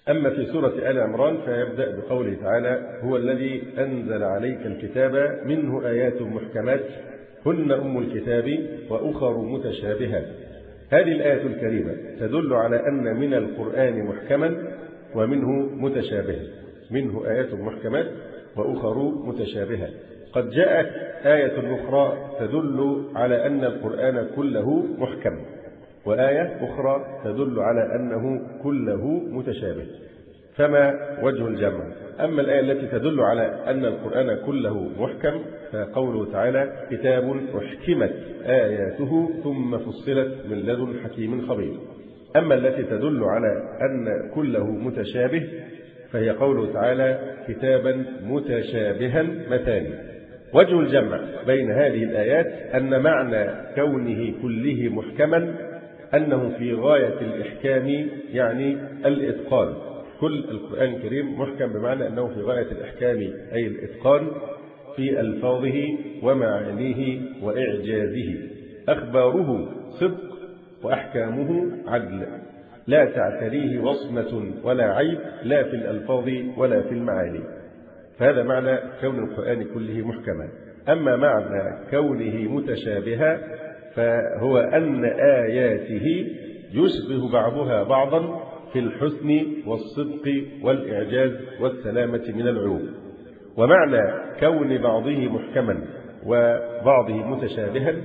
أما في سورة آل عمران فيبدأ بقوله تعالى: هو الذي أنزل عليك الكتاب منه آيات محكمات هن أم الكتاب وأخر متشابهات. هذه الآية الكريمة تدل على أن من القرآن محكما ومنه متشابها، منه آيات محكمات وأخر متشابهات. قد جاءت آية أخرى تدل على أن القرآن كله محكم، وآية أخرى تدل على أنه كله متشابه، فما وجه الجمع؟ أما الآية التي تدل على أن القرآن كله محكم فقوله تعالى: كتاب أحكمت آياته ثم فصلت من لدن حكيم خبير. أما التي تدل على أن كله متشابه فهي قوله تعالى: كتابا متشابها مثاني. وجه الجمع بين هذه الآيات أن معنى كونه كله محكما أنه في غاية الإحكام، يعني الإتقان. كل القرآن الكريم محكم بمعنى أنه في غاية الإحكام أي الإتقان في ألفاظه ومعانيه وإعجازه. أخباره صدق وأحكامه عدل، لا تعتريه وصمة ولا عيب، لا في الألفاظ ولا في المعاني. فهذا معنى كون القرآن كله محكما. أما معنى كونه متشابها فهو أن آياته يشبه بعضها بعضا في الحسن والصدق والإعجاز والسلامة من العيوب. ومعنى كون بعضه محكما وبعضه متشابها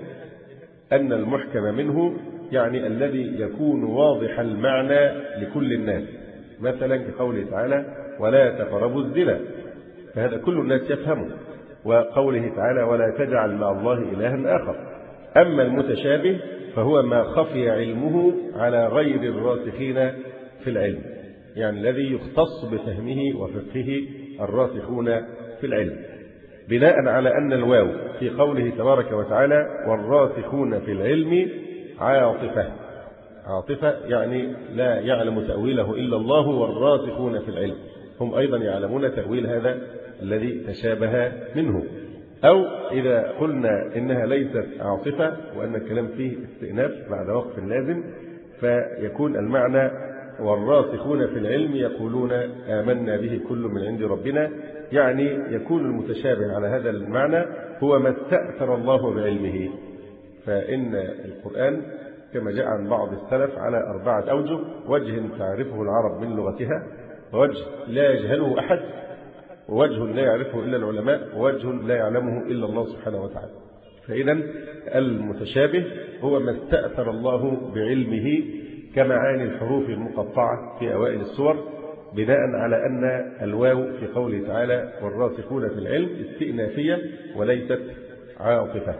أن المحكم منه يعني الذي يكون واضح المعنى لكل الناس، مثلا كقوله تعالى: ولا تقربوا الزنا، فهذا كل الناس يفهمه. وقوله تعالى: ولا تجعل مع الله إلها آخر. أما المتشابه فهو ما خفي علمه على غير الراسخين في العلم، يعني الذي يختص بفهمه وفقهه الراسخون في العلم، بناء على أن الواو في قوله تبارك وتعالى: والراسخون في العلم عاطفة. عاطفة يعني لا يعلم تأويله إلا الله، والراسخون في العلم هم أيضا يعلمون تأويل هذا الذي تشابه منه. أو إذا قلنا إنها ليست عاطفة وأن الكلام فيه استئناف بعد وقف لازم، فيكون المعنى: والراسخون في العلم يقولون آمنا به كل من عند ربنا، يعني يكون المتشابه على هذا المعنى هو ما استأثر الله بعلمه. فإن القرآن كما جاء عن بعض السلف على 4 أوجه: وجه تعرفه العرب من لغتها، ووجه لا يجهله أحد، ووجه لا يعرفه إلا العلماء، ووجه لا يعلمه إلا الله سبحانه وتعالى. فإذا المتشابه هو ما استأثر الله بعلمه كمعاني الحروف المقطعة في أوائل السور، بناء على أن الواو في قوله تعالى: والراسخون في العلم استئنافية وليست عاطفة.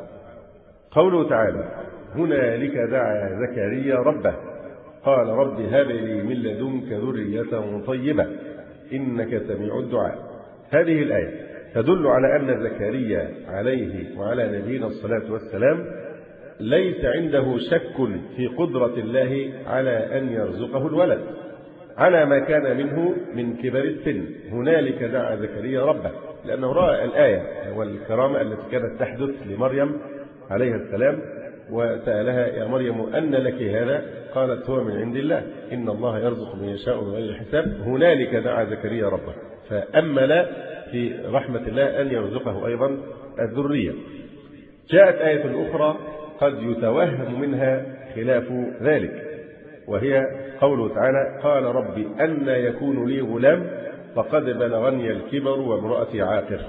قوله تعالى: هنالك دعا زكريا ربه قال رب هب لي من لدنك ذرية طيبة إنك سميع الدعاء. هذه الآية تدل على أن زكريا عليه وعلى نبينا الصلاة والسلام ليس عنده شك في قدرة الله على أن يرزقه الولد على ما كان منه من كبر السن. هنالك دعا زكريا ربه، لأنه رأى الآية والكرامة التي كانت تحدث لمريم عليها السلام، وسألها: يا مريم أن لك هذا؟ قالت: هو من عند الله إن الله يرزق من يشاء بغير حساب. هنالك دعا زكريا ربه، فأمل في رحمة الله أن يرزقه أيضا الذرية. جاءت آية أخرى قد يتوهم منها خلاف ذلك، وهي قوله تعالى: قال رب أن يكون لي غلام وقد بلغني الكبر وامرأتي عاقر.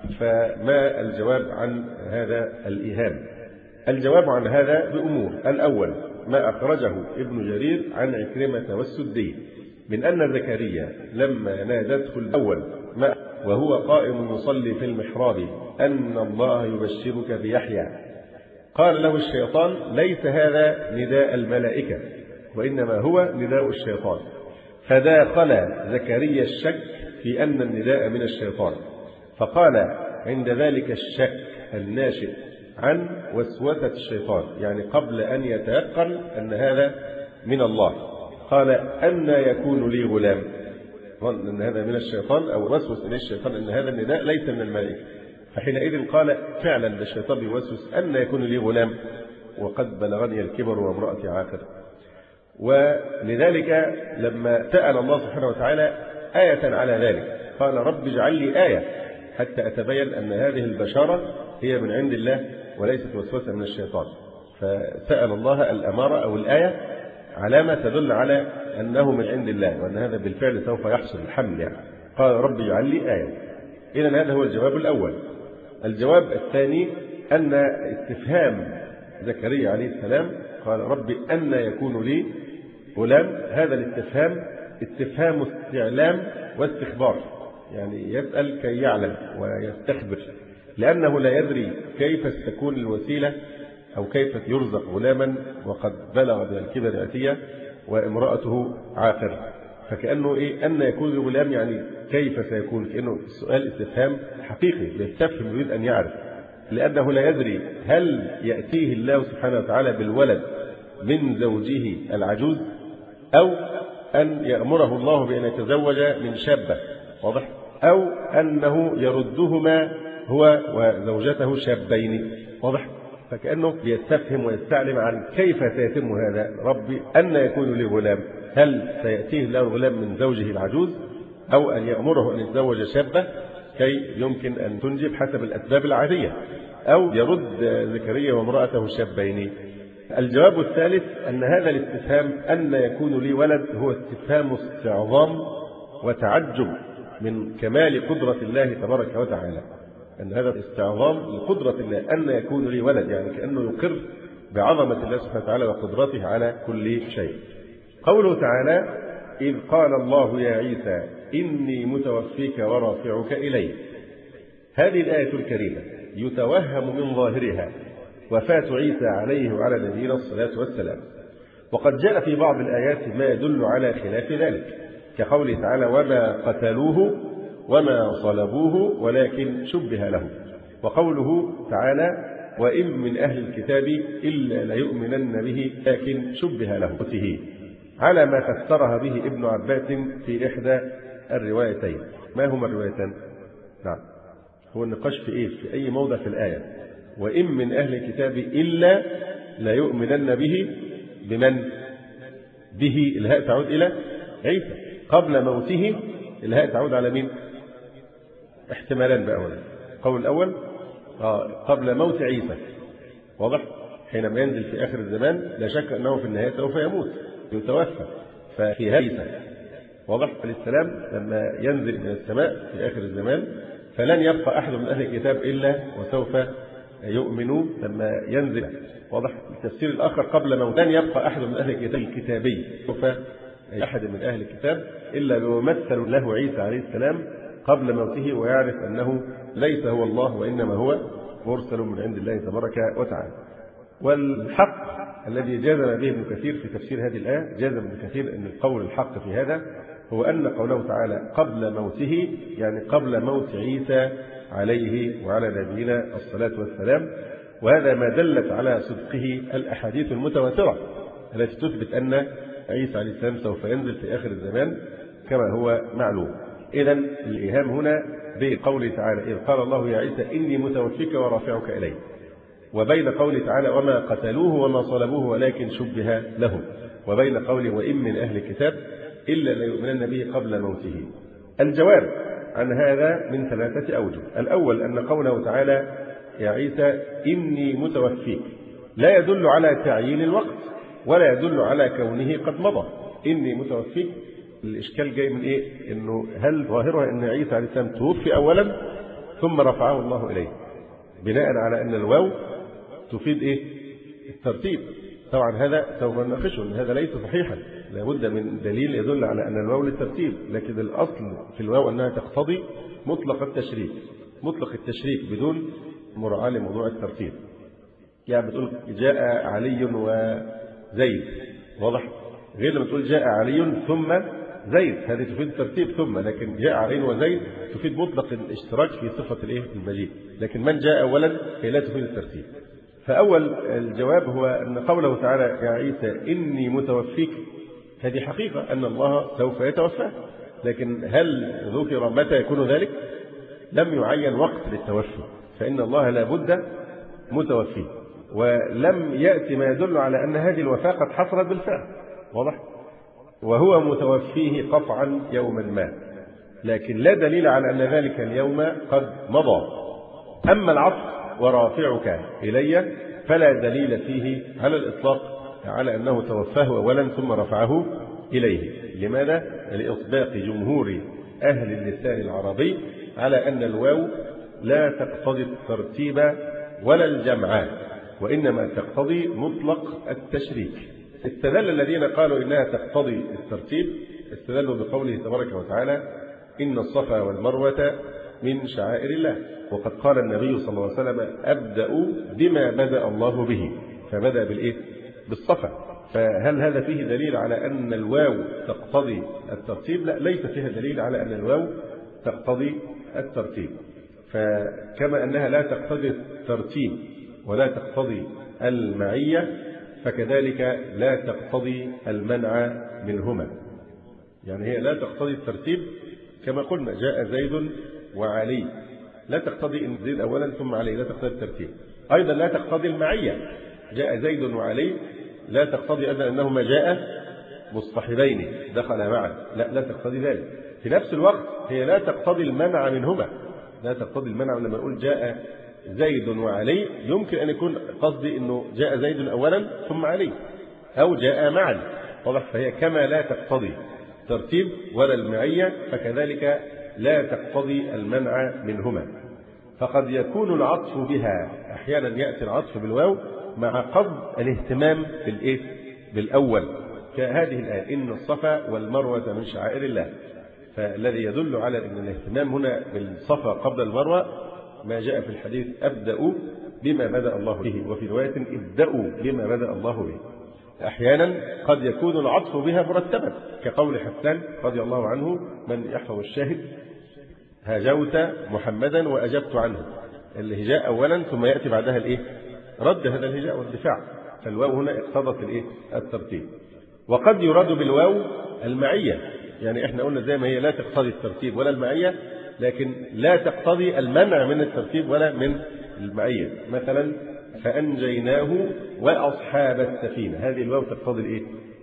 فما الجواب عن هذا الإيهام؟ الجواب عن هذا بأمور. الأول ما أخرجه ابن جرير عن عكرمة والسدي من أن زكريا لما نادته الأول وهو قائم يصلي في المحراب أن الله يبشرك بيحيى، قال له الشيطان: ليس هذا نداء الملائكة وإنما هو نداء الشيطان. فداخل زكريا الشك في أن النداء من الشيطان، فقال عند ذلك الشك الناشئ عن وسوسة الشيطان، يعني قبل أن يتيقن أن هذا من الله، قال: أن يكون لي غلام؟ ظن أن هذا من الشيطان أو وسوس إليه الشيطان أن هذا النداء ليس من الملائكة. فحينئذ قال فعلا الشيطان بيوسوس: أن يكون لي غلام وقد بلغني الكبر وامرأتي عاقر. ولذلك لما سأل الله سبحانه وتعالى آية على ذلك قال رب اجعل لي آية حتى أتبين أن هذه البشارة هي من عند الله وليست وسوسة من الشيطان. فسأل الله الأمارة أو الآية علامة تدل على أنه من عند الله وأن هذا بالفعل سوف يحصل الحمل يعني. قال رب اجعل لي آية. إذن هذا هو الجواب الأول. الجواب الثاني أن استفهام زكريا عليه السلام قال رب أن يكون لي غلام، هذا الاستفهام استفهام استعلام واستخبار، يعني يسأل كي يعلم ويستخبر، لأنه لا يدري كيف ستكون الوسيلة أو كيف يرزق غلاما وقد بلغ من الكبر عتية وامرأته عاقر. فكأنه أن يكون لي غلام يعني كيف سيكون، كأنه السؤال استفهام حقيقي يستفهم يريد أن يعرف، لأنه لا يدري هل يأتيه الله سبحانه وتعالى بالولد من زوجه العجوز أو أن يأمره الله بأن يتزوج من شابة، واضح، أو أنه يردهما هو وزوجته شابين، واضح. فكأنه بيستفهم ويستعلم عن كيف سيتم هذا. ربي أن يكون لي غلام، هل سيأتيه له الغلام من زوجه العجوز أو أن يأمره أن يتزوج شابة كي يمكن أن تنجب حسب الأسباب العادية، أو يرد زكريا وامرأته شابين. الجواب الثالث أن هذا الاستفهام أن يكون لي ولد هو استفهام استعظام وتعجب من كمال قدرة الله تبارك وتعالى، أن هذا استعظام لقدرة الله أن يكون لي ولد، يعني كأنه يقر بعظمة الله سبحانه وتعالى وقدرته على كل شيء. قوله تعالى إذ قال الله يا عيسى إني متوفيك ورافعك إلي، هذه الآية الكريمة يتوهم من ظاهرها وفاة عيسى عليه وعلى نبينا الصلاة والسلام، وقد جاء في بعض الآيات ما يدل على خلاف ذلك، كقوله تعالى وما قتلوه وما صلبوه ولكن شبه له، وقوله تعالى وإن من أهل الكتاب إلا ليؤمنن به لكن شبه له، على ما فسرها به ابن عباس في إحدى الروايتين. ما هما الروايتان؟ نعم، هو النقاش في إيه؟ في أي موضع في الآية. وإن من أهل الكتاب إلا ليؤمنن به، بمن؟ به الهاء تعود إلى عيسى، قبل موته الهاء تعود على مين؟ احتمالان بقى هنا. القول الأول قبل موت عيسى، واضح، حينما ينزل في آخر الزمان لا شك أنه في النهاية سوف يموت يتوفى، ففي عيسى واضح عليه السلام لما ينزل من السماء في آخر الزمان فلن يبقى أحد من أهل الكتاب إلا وسوف يؤمنوا لما ينزل، واضح. التفسير الآخر قبل موت لن يبقى أحد من أهل الكتاب الكتابي، سوف أحد من أهل الكتاب إلا يمثل له عيسى عليه السلام قبل موته ويعرف أنه ليس هو الله وإنما هو مرسل من عند الله تبارك وتعالى. والحق الذي جازم به ابن كثير في تفسير هذه الآية، جازم ابن كثير أن القول الحق في هذا هو أن قوله تعالى قبل موته يعني قبل موت عيسى عليه وعلى نبينا الصلاة والسلام، وهذا ما دلت على صدقه الأحاديث المتواترة التي تثبت أن عيسى عليه السلام سوف ينزل في آخر الزمان كما هو معلوم. إذن الإيهام هنا بقوله تعالى إذ قال الله يا عيسى إني متوفيك ورافعك إلي، وبين قوله تعالى وما قتلوه وما صلبوه ولكن شبه لهم، وبين قوله وإن من أهل الكتاب إلا ليؤمنن به قبل موته. الجواب عن هذا من ثلاثة أوجه. الأول أن قوله تعالى يا عيسى إني متوفيك لا يدل على تعيين الوقت ولا يدل على كونه قد مضى. إني متوفيك الإشكال جاي من إيه؟ إنه هل ظاهرها أن عيسى عليه السلام توفي أولا ثم رفعه الله إليه، بناء على أن الواو تفيد إيه؟ الترتيب. طبعا هذا سوف نناقشه أن هذا ليس صحيحا، لابد من دليل يدل على أن الواو للترتيب، لكن الأصل في الواو أنها تقتضي مطلق التشريك، مطلق التشريك بدون مراعاة لموضوع الترتيب. يعني بتقول جاء علي وزيد، واضح، غير لما تقول جاء علي ثم زيد، هذه تفيد الترتيب ثم، لكن جاء علي وزيد تفيد مطلق الاشتراك في صفة المجيء، لكن من جاء أولا هي لا تفيد الترتيب. فأول الجواب هو أن قوله تعالى يا عيسى إني متوفيك هذه حقيقة أن الله سوف يتوفى، لكن هل ذكر متى يكون ذلك؟ لم يعين وقت للتوفي، فإن الله لا بد متوفي، ولم يأتي ما يدل على أن هذه الوفاة قد حصلت بالفعل، واضح؟ وهو متوفيه قطعا يوما ما، لكن لا دليل على أن ذلك اليوم قد مضى. أما العطف ورافعك إلي فلا دليل فيه على الإطلاق على أنه توفاه أولا ثم رفعه إليه. لماذا؟ لإطباق جمهور أهل اللسان العربي على أن الواو لا تقتضي الترتيب ولا الجمع، وإنما تقتضي مطلق التشريك. استدل الذين قالوا إنها تقتضي الترتيب استدلوا بقوله تبارك وتعالى: إن الصفا والمروة من شعائر الله. وقد قال النبي صلى الله عليه وسلم: أبدأ بما بدأ الله به، فبدأ بالإيه؟ بالصفا. فهل هذا فيه دليل على أن الواو تقتضي الترتيب؟ لا، ليس فيها دليل على أن الواو تقتضي الترتيب. فكما أنها لا تقتضي الترتيب ولا تقتضي المعية، فكذلك لا تقتضي المنع منهما. يعني هي لا تقتضي الترتيب كما قلنا: جاء زيد وعلي، لا تقتضي إن زيد أولا ثم علي، لا تقتضي الترتيب. أيضا لا تقتضي المعية: جاء زيد وعلي، لا تقتضي أيضا أنهما جاء مصطحبين دخل معا، لا تقتضي ذلك. في نفس الوقت هي لا تقتضي المنع منهما، لا تقتضي المنع. لما نقول جاء زيد وعلي يمكن أن يكون قصدي أنه جاء زيد أولا ثم علي، أو جاء معا، واضح؟ فهي كما لا تقتضي الترتيب ولا المعية فكذلك لا تقتضي المنع منهما. فقد يكون العطف بها أحيانا، يأتي العطف بالواو مع قصد الاهتمام بالإيه؟ بالأول، كهذه الآية: إن الصفا والمروة من شعائر الله. فالذي يدل على أن الاهتمام هنا بالصفا قبل المروة ما جاء في الحديث: أبدأ بما بدأ الله به، وفي رواية: ابدأوا بما بدأ الله به. أحيانا قد يكون العطف بها مرتبا، كقول حسان رضي الله عنه: من يحفظ الشاهد: هاجوت محمدا وأجبت عنه. الهجاء أولا ثم يأتي بعدها الإيه؟ رد هذا الهجاء والدفاع. فالواو هنا اقتضت الإيه؟ الترتيب. وقد يراد بالواو المعية، يعني احنا قلنا زي ما هي لا تقتضي الترتيب ولا المعية، لكن لا تقتضي المنع من الترتيب ولا من المعية. مثلا: فأنجيناه وأصحاب السفينة، هذه الواو تقتضي الإيه؟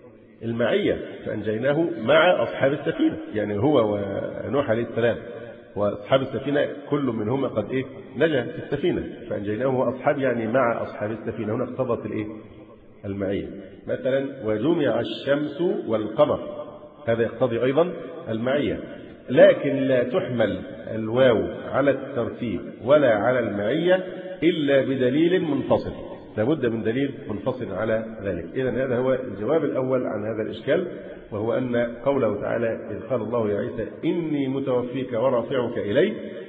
المعية. فأنجيناه مع أصحاب السفينة، يعني هو ونوح عليه السلام وأصحاب السفينة كل منهما قد إيه؟ نجا في السفينة. فأنجيناه وأصحاب يعني مع أصحاب السفينة، هنا اقتضت الإيه؟ المعية. مثلا: وجمع الشمس والقمر، هذا يقتضي أيضا المعية. لكن لا تحمل الواو على الترتيب ولا على المعية إلا بدليل منفصل، لابد من دليل منفصل على ذلك. إذن هذا هو الجواب الأول عن هذا الإشكال، وهو أن قوله تعالى: إذ قال الله يا عيسى إني متوفيك ورافعك إلي،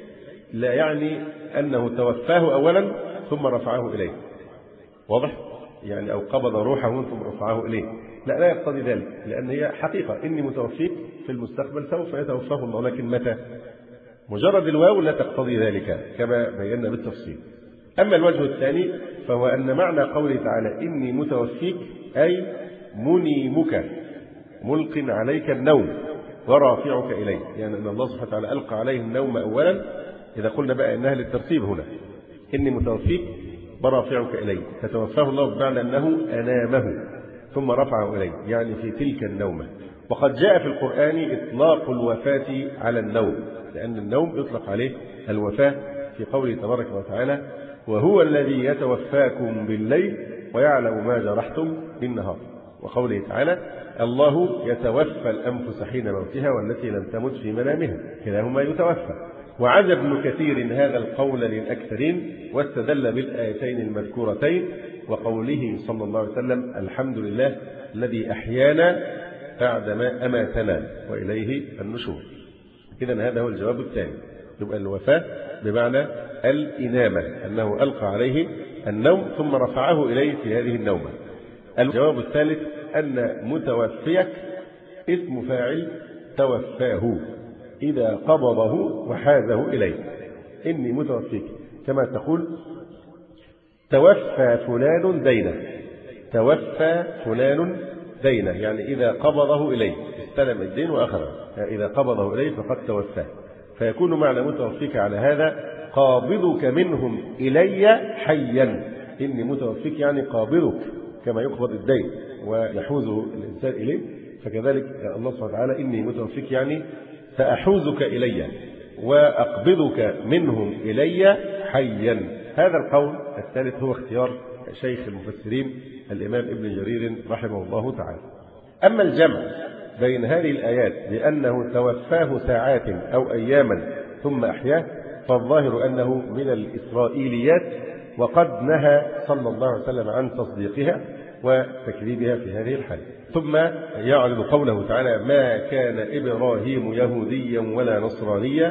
لا يعني أنه توفاه أولا ثم رفعه إليه، واضح؟ يعني أو قبض روحه ثم رفعه إليه، لا يقتضي ذلك، لأن هي حقيقة: إني متوفيك في المستقبل سوف يتوفاه الله، لكن متى؟ مجرد الواو لا تقتضي ذلك كما بينا بالتفصيل. أما الوجه الثاني فهو أن معنى قوله تعالى: إني متوفيك أي منيمك، ملق عليك النوم ورافعك إليه، يعني أن الله سبحانه وتعالى ألقى عليه النوم أولا. إذا قلنا بقى إنها للترتيب هنا: إني متوفيك ورافعك إليه، فتوفاه الله بمعنى أنه أنامه ثم رفعه إليه، يعني في تلك النومة. وقد جاء في القرآن إطلاق الوفاة على النوم، لأن النوم يطلق عليه الوفاة في قوله تبارك وتعالى: وهو الذي يتوفاكم بالليل ويعلم ما جرحتم بالنهار. وقوله تعالى: الله يتوفى الأنفس حين موتها والتي لم تمت في منامها، كلاهما يتوفى. وعزى ابن كثير هذا القول للأكثرين، واستدل بالآيتين المذكورتين وقوله صلى الله عليه وسلم: الحمد لله الذي أحيانا بعدما أماتنا وإليه النشور. إذن هذا هو الجواب الثاني، يبقى الوفاة بمعنى الإنامة، أنه ألقى عليه النوم ثم رفعه إليه في هذه النومة. الجواب الثالث أن متوفيك اسم فاعل توفاه إذا قبضه وحازه إليه. إني متوفيك، كما تقول: توفى فلان دينه، توفى فلان دينه، يعني إذا قبضه إليه، استلم الدين وأخذه، إذا قبضه إليه فقد توفاه. فيكون معنى متوفيك على هذا: قابضك منهم إلي حيا. إني متوفيك يعني قابضك كما يقبض الدين ويحوزه الإنسان إليه، فكذلك الله سبحانه وتعالى إني متوفيك يعني سأحوزك إلي وأقبضك منهم إلي حيا. هذا القول الثالث هو اختيار شيخ المفسرين الإمام ابن جرير رحمه الله تعالى. أما الجمع بين هذه الآيات بأنه توفاه ساعات أو أياما ثم أحياه فالظاهر أنه من الإسرائيليات، وقد نهى صلى الله عليه وسلم عن تصديقها وتكذيبها في هذه الحالة. ثم يعرض قوله تعالى: ما كان إبراهيم يهوديا ولا نصرانيا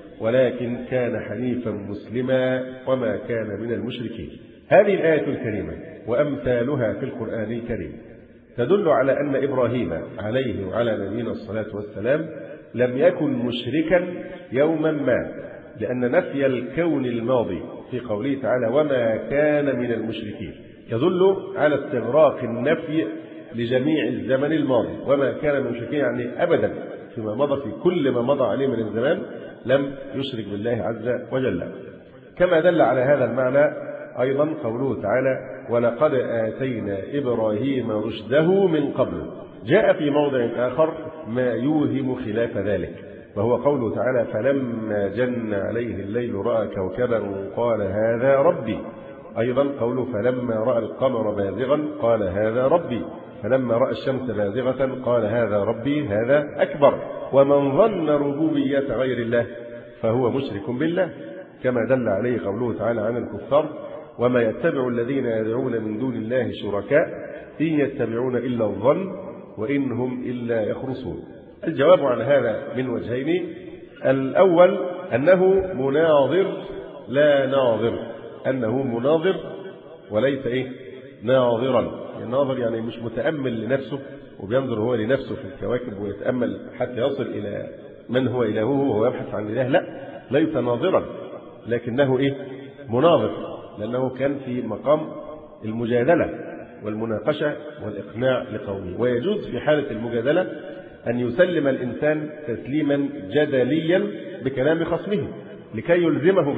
ولكن كان حنيفا مسلما وما كان من المشركين. هذه الآية الكريمة وأمثالها في القرآن الكريم تدل على أن إبراهيم عليه وعلى نبينا الصلاة والسلام لم يكن مشركا يوما ما، لأن نفي الكون الماضي في قوله تعالى وما كان من المشركين يدل على استغراق النفي لجميع الزمن الماضي، وما كان من المشركين يعني أبدا فيما مضى، في كل ما مضى عليه من الزمان لم يشرك بالله عز وجل. كما دل على هذا المعنى أيضا قوله تعالى ولقد آتينا إبراهيم رشده من قبل. جاء في موضع آخر ما يوهم خلاف ذلك، وهو قوله تعالى فلما جن عليه الليل رأى كوكبا قال هذا ربي. أيضا قوله فلما رأى القمر بازغا قال هذا ربي، فلما رأى الشمس بازغة قال هذا ربي هذا أكبر. ومن ظن ربوبية غير الله فهو مشرك بالله، كما دل عليه قوله تعالى عن الكفار وما يتبع الذين يدعون من دون الله شركاء إن يتبعون إلا الظن وإن هم إلا يخرصون. الجواب عن هذا من وجهين: الأول أنه مناظر لا ناظر، أنه مناظر وليس ناظرا. الناظر يعني مش متأمل لنفسه وبينظر هو لنفسه في الكواكب ويتأمل حتى يصل إلى من هو إلهه وهو يبحث عن إله، لا، ليس ناظرا، لكنه مناظر، لأنه كان في مقام المجادلة والمناقشة والإقناع لقومه. ويجوز في حالة المجادلة أن يسلم الإنسان تسليما جدليا بكلام خصمه لكي يلزمه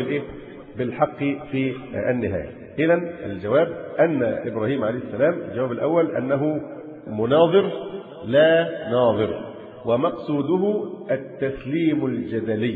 بالحق في النهاية. إذن الجواب أن إبراهيم عليه السلام الجواب الأول أنه مناظر لا ناظر، ومقصوده التسليم الجدلي،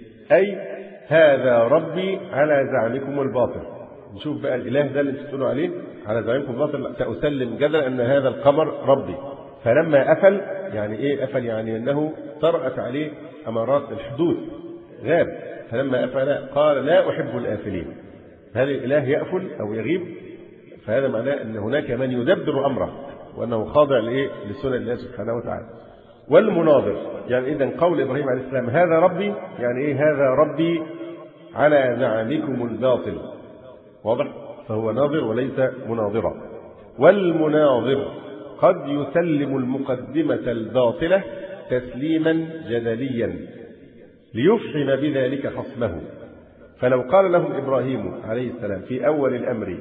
أي هذا ربي على زعمكم الباطل. نشوف بقى الإله ده اللي تقولوا عليه على زعمكم الباطل سأسلم جدلا أن هذا القمر ربي. فلما أفل يعني أفل يعني أنه طرأت عليه أمارات الحدوث، غاب. فلما أفل قال لا أحب الآفلين. هذا الإله يأفل أو يغيب، فهذا معناه أن هناك من يدبر أمره وأنه خاضع لسنن الله سبحانه وتعالى. والمناظر يعني إذن قول إبراهيم عليه السلام هذا ربي يعني هذا ربي على زعمكم الباطل، واضح؟ فهو ناظر وليس مناظرا. والمناظر قد يسلم المقدمة الباطلة تسليما جدليا ليفحم بذلك خصمه. فلو قال لهم إبراهيم عليه السلام في أول الأمر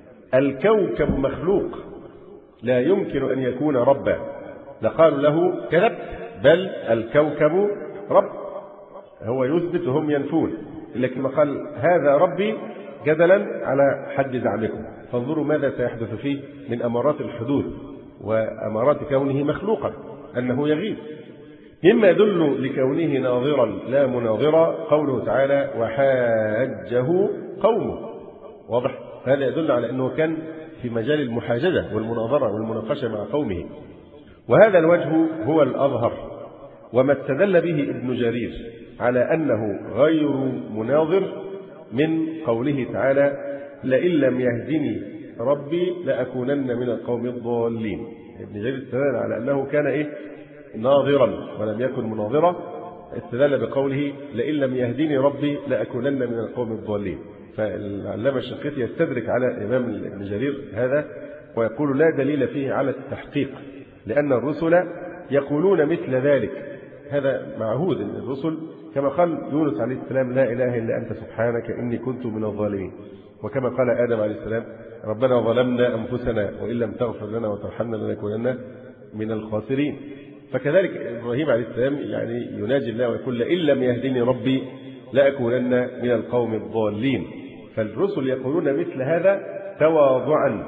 الكوكب مخلوق لا يمكن أن يكون ربا لقالوا له كذبت، بل الكوكب رب. هو يثبت وهم ينفون، لكن ما قال هذا ربي جدلا على حد زعمكم. فانظروا ماذا سيحدث فيه من أمارات الحدوث وأمارات كونه مخلوقا، أنه يغيب. مما يدل لكونه ناظرا لا مناظرا قوله تعالى وحاجه قومه، واضح؟ هذا يدل على أنه كان في مجال المحاججة والمناظرة والمناقشة مع قومه. وهذا الوجه هو الأظهر، وما استدل به ابن جرير على أنه غير مناظر من قوله تعالى لئن لم يهدني ربي لأكونن من القوم الضالين. ابن جرير استدل على أنه كان ناظرا ولم يكن مناظرا، استدل بقوله لئن لم يهدني ربي لأكونن من القوم الضالين. فالعلامة الشنقيطي يستدرك على الإمام ابن جرير هذا ويقول لا دليل فيه على التحقيق، لأن الرسل يقولون مثل ذلك. هذا معهود أن الرسل كما قال يونس عليه السلام لا إله إلا أنت سبحانك إني كنت من الظالمين، وكما قال آدم عليه السلام ربنا ظلمنا أنفسنا وإن لم تغفر لنا وترحمنا لنكونن من الخاسرين. فكذلك إبراهيم عليه السلام يعني يناجي الله ويقول لئن لم يهدني ربي لأكونن من القوم الضالين. فالرسل يقولون مثل هذا تواضعا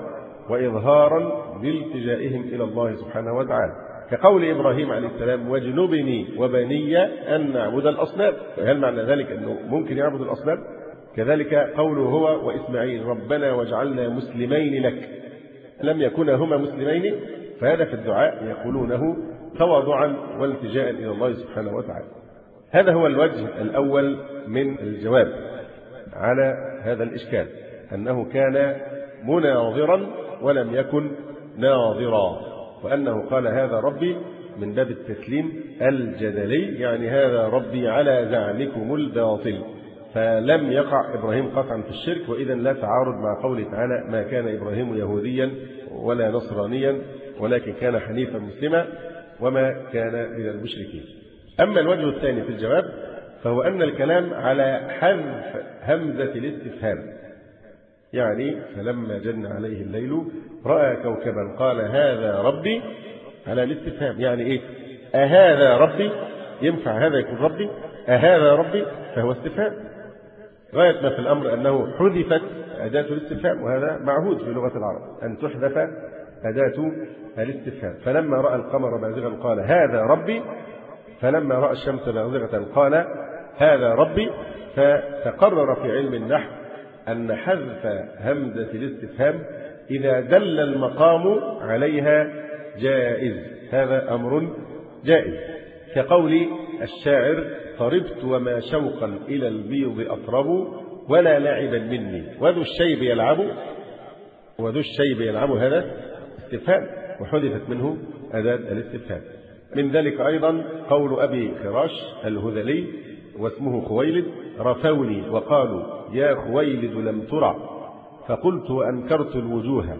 وإظهارا بالتجائهم إلى الله سبحانه وتعالى، كقول إبراهيم عليه السلام واجنبني وبني أن نعبد الأصنام. هل معنى ذلك أنه ممكن يعبد الأصنام؟ كذلك قوله هو وإسماعيل ربنا واجعلنا مسلمين لك، لم يكونا هما مسلمين، فهذا في الدعاء يقولونه تواضعا والتجاء إلى الله سبحانه وتعالى. هذا هو الوجه الأول من الجواب على هذا الإشكال، أنه كان مناظرا ولم يكن ناظرا، وأنه قال هذا ربي من باب التسليم الجدلي، يعني هذا ربي على زعمكم الباطل، فلم يقع إبراهيم قطعا في الشرك، وإذا لا تعارض مع قوله تعالى ما كان إبراهيم يهوديا ولا نصرانيا ولكن كان حنيفا مسلما وما كان من المشركين. أما الوجه الثاني في الجواب فهو أن الكلام على حذف همزة الاستفهام، يعني فلما جن عليه الليل رأى كوكبا قال هذا ربي على الاستفهام، يعني إيه؟ أهذا ربي؟ ينفع هذا يكون ربي؟ أهذا ربي؟ فهو استفهام. غاية ما في الأمر أنه حذفت أداة الاستفهام، وهذا معهود في لغة العرب أن تحذف أداة الاستفهام. فلما رأى القمر بازغا قال هذا ربي، فلما رأى الشمس بازغة قال هذا ربي. فتقرر في علم النحو أن حذف همزة الاستفهام إذا دل المقام عليها جائز، هذا أمر جائز، كقول الشاعر طربت وما شوقا إلى البيض أطرب ولا لعبا مني وذو الشيب يلعب. وذو الشيب يلعب هذا استفهام وحذفت منه أداة الاستفهام. من ذلك أيضا قول أبي خراش الهذلي واسمه خويلد رفوني وقالوا يا خويلد لم ترع فقلت وأنكرت الوجوه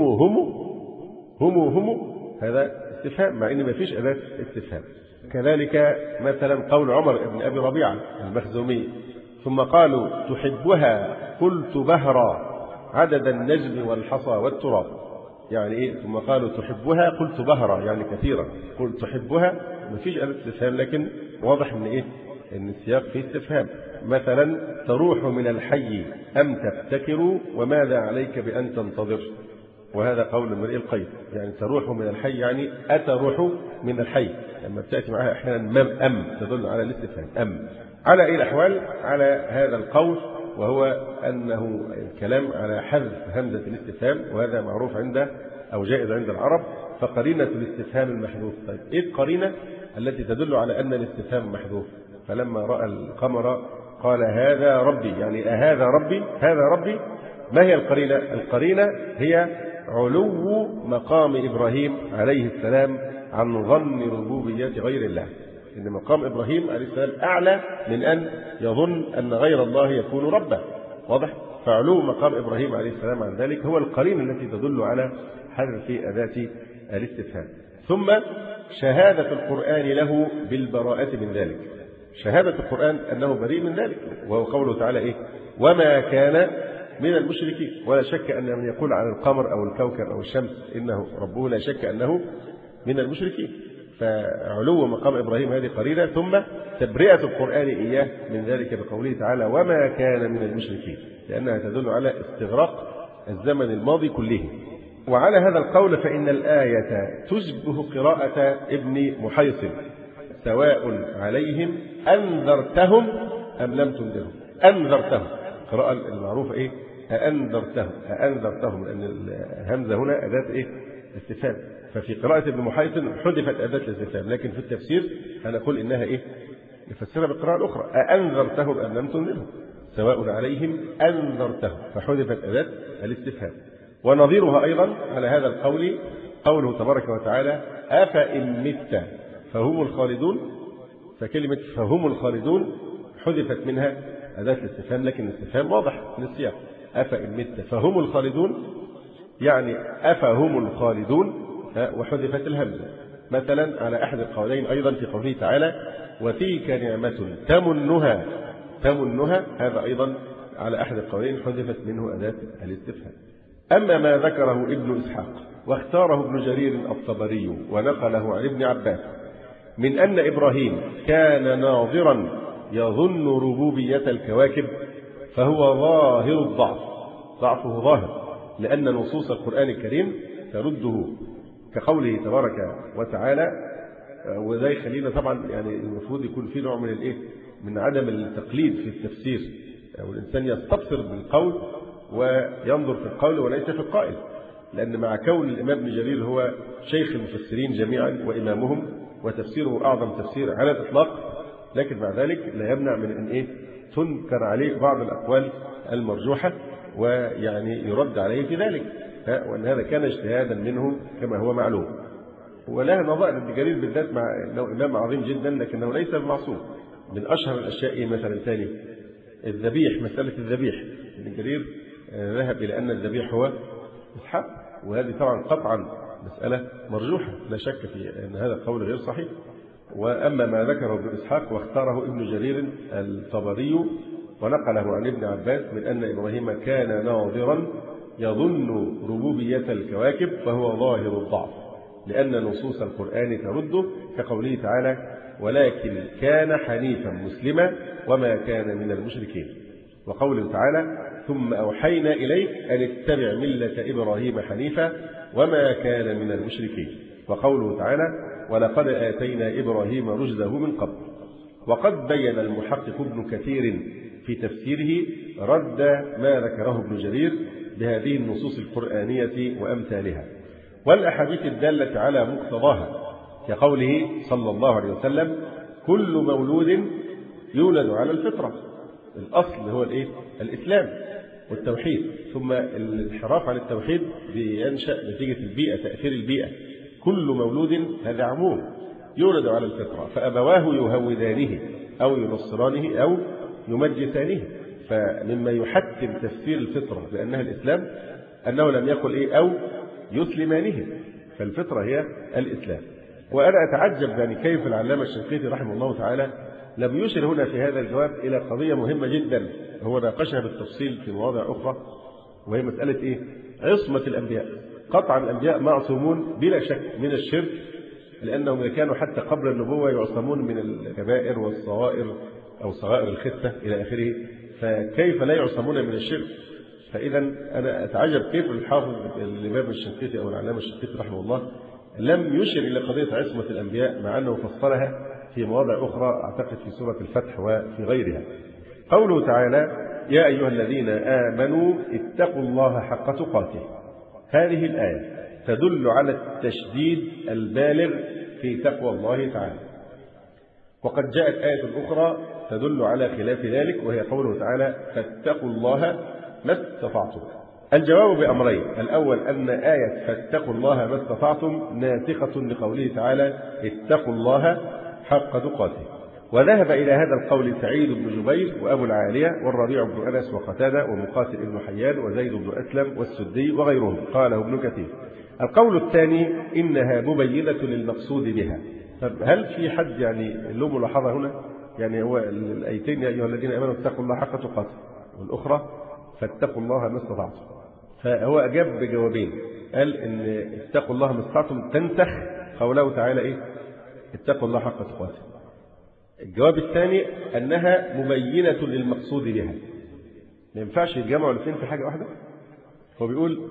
هم هذا استفهام مع أن ما فيش أداة استفهام. كذلك مثلا قول عمر بن أبي ربيعة المخزومي ثم قالوا تحبها قلت بهرا عدد النجم والحصى والتراب، يعني إيه؟ ثم قالوا تحبها قلت بهرا يعني كثيرا، قلت تحبها ما فيش أداة استفهام، لكن واضح إن إيه؟ إن السياق فيه استفهام. مثلا تروح من الحي أم تبتكر وماذا عليك بأن تنتظر، وهذا قول امرئ القيس، يعني تروح من الحي يعني أتروح من الحي، لما بتأتي معها أحيانا أم تدل على الاستفهام أم. على أي الأحوال على هذا القول، وهو أنه الكلام على حذف همزة الاستفهام، وهذا معروف عند أو جائز عند العرب. فقرينة الاستفهام المحذوف، طيب إيه القرينة التي تدل على أن الاستفهام محذوف؟ فلما رأى القمر قال هذا ربي، يعني أهذا ربي؟ هذا ربي. ما هي القرينة؟ القرينة هي علو مقام إبراهيم عليه السلام عن ظن ربوبية غير الله، إن مقام إبراهيم عليه السلام أعلى من أن يظن أن غير الله يكون ربا، واضح؟ فعلو مقام إبراهيم عليه السلام عن ذلك هو القرينة التي تدل على حذف أداة الاستفهام. ثم شهادة القرآن له بالبراءة من ذلك، شهادة القرآن أنه بريء من ذلك، وهو قوله تعالى إيه؟ وما كان من المشركين. ولا شك أن من يقول عن القمر أو الكوكب أو الشمس إنه ربه لا شك أنه من المشركين. فعلو مقام إبراهيم هذه قرينة، ثم تبرئة القرآن إياه من ذلك بقوله تعالى وما كان من المشركين، لأنها تدل على استغراق الزمن الماضي كله. وعلى هذا القول فإن الآية تشبه قراءة ابن محيصن سواء عليهم أنذرتهم أم لم تنذرهم. أنذرتهم قراءة المعروفة إيه؟ أأنذرتهم، لأن الهمزة هنا أداة إيه؟ استفهام. ففي قراءة ابن محيصن حذفت أداة الاستفهام، لكن في التفسير أنا أقول إنها إيه؟ نفسرها بالقراءة الأخرى أأنذرتهم أم لم تنذرهم سواء عليهم أنذرتهم، فحذفت أداة الاستفهام. ونظيرها أيضا على هذا القول قوله تبارك وتعالى أفإن مت فهم الخالدون. فكلمة فهم الخالدون حذفت منها أداة الاستفهام، لكن الاستفهام واضح من السياق. أفإن مت فهم الخالدون يعني أفهم الخالدون، وحذفت الهمزة. مثلا على أحد القولين أيضا في قوله تعالى وتلك نعمة تمنها، هذا أيضا على أحد القولين حذفت منه أداة الاستفهام. أما ما ذكره ابن إسحاق واختاره ابن جرير الطبري ونقله عن ابن عباس من أن إبراهيم كان ناظرا يظن ربوبية الكواكب، فهو ظاهر الضعف، ضعفه ظاهر، لأن نصوص القرآن الكريم ترده كقوله تبارك وتعالى. وده يخلينا طبعا يعني المفروض يكون في نوع من الايه، من عدم التقليد في التفسير، أو الإنسان يستبصر بالقول وينظر في القول وليس في القائل، لأن مع كون الإمام ابن جرير هو شيخ المفسرين جميعا وإمامهم وتفسيره أعظم تفسير على الإطلاق، لكن مع ذلك لا يمنع من أن إيه تنكر عليه بعض الأقوال المرجوحة ويعني يرد عليه في ذلك، وأن هذا كان اجتهادا منه كما هو معلوم. ولا نظائر ابن جرير بالذات مع أنه إمام عظيم جدا لكنه ليس بمعصوم. من أشهر الأشياء مثلا ثاني الذبيح، مسألة الذبيح، ابن جرير ذهب إلى أن الذبيح هو إسحاق، وهذه طبعا قطعا مسألة مرجوحة لا شك في أن هذا القول غير صحيح. وأما ما ذكره ابن إسحاق واختاره ابن جرير الطبري ونقله عن ابن عباس من أن إبراهيم كان ناظرا يظن ربوبية الكواكب فهو ظاهر الضعف، لأن نصوص القرآن ترده كقوله تعالى ولكن كان حنيفا مسلما وما كان من المشركين، وقوله تعالى ثم أوحينا إليك أن اتبع ملة إبراهيم حنيفا وما كان من المشركين، وقوله تعالى ولقد آتينا إبراهيم رشده من قبل. وقد بين المحقق ابن كثير في تفسيره رد ما ذكره ابن جرير بهذه النصوص القرآنية وأمثالها والأحاديث الدالة على مقتضاها، كقوله صلى الله عليه وسلم كل مولود يولد على الفطرة. الأصل هو الإسلام والتوحيد، ثم الانحراف عن التوحيد بينشأ نتيجة البيئة، تأثير البيئة. كل مولود هذا عموم يولد على الفطرة، فأبواه يهودانه أو ينصرانه أو يمجسانه. فمما يحتم تفسير الفطرة بأنها الإسلام أنه لم يقل أو يسلمانه، فالفطرة هي الإسلام. وأنا أتعجب يعني كيف العلامة الشنقيطي رحمه الله تعالى لم يشر هنا في هذا الجواب إلى قضية مهمة جدا هو ناقشها بالتفصيل في مواضع أخرى، وهي مسألة عصمة الأنبياء. قطعا الأنبياء معصومون بلا شك من الشرك، لأنهم كانوا حتى قبل النبوة يعصمون من الكبائر والصغائر أو صغائر الخسة إلى آخره، فكيف لا يعصمون من الشرك؟ فإذا أنا أتعجب كيف الحافظ الإمام الشنقيطي أو العلامة الشنقيطي رحمه الله لم يشر إلى قضية عصمة الأنبياء، مع أنه فصلها في مواضع أخرى أعتقد في سورة الفتح وفي غيرها. قوله تعالى يا أيها الذين آمنوا اتقوا الله حق تقاته، هذه الآية تدل على التشديد البالغ في تقوى الله تعالى. وقد جاءت آية أخرى تدل على خلاف ذلك، وهي قوله تعالى فاتقوا الله ما استطعتم. الجواب بأمرين: الأول أن آية فاتقوا الله ما استطعتم ناسخة لقوله تعالى اتقوا الله حق تقاته. وذهب إلى هذا القول سعيد بن جبير وأبو العالية والربيع بن أنس وقتادة ومقاتل بن حيان وزيد بن أسلم والسدي وغيرهم، قاله ابن كثير. القول الثاني إنها مبينة للمقصود بها. طب هل في حد يعني له ملاحظة هنا؟ يعني هو الآيتين يا أيها الذين آمنوا اتقوا الله حق تقاته، والأخرى فاتقوا الله ما استطعتم. فهو أجاب بجوابين، قال إن اتقوا الله ما استطعتم تنسخ قوله تعالى اتقوا الله حق تقاته. الجواب الثاني أنها مبينة للمقصود بها. ما ينفعش يجمعوا الاثنين في حاجة واحدة. هو بيقول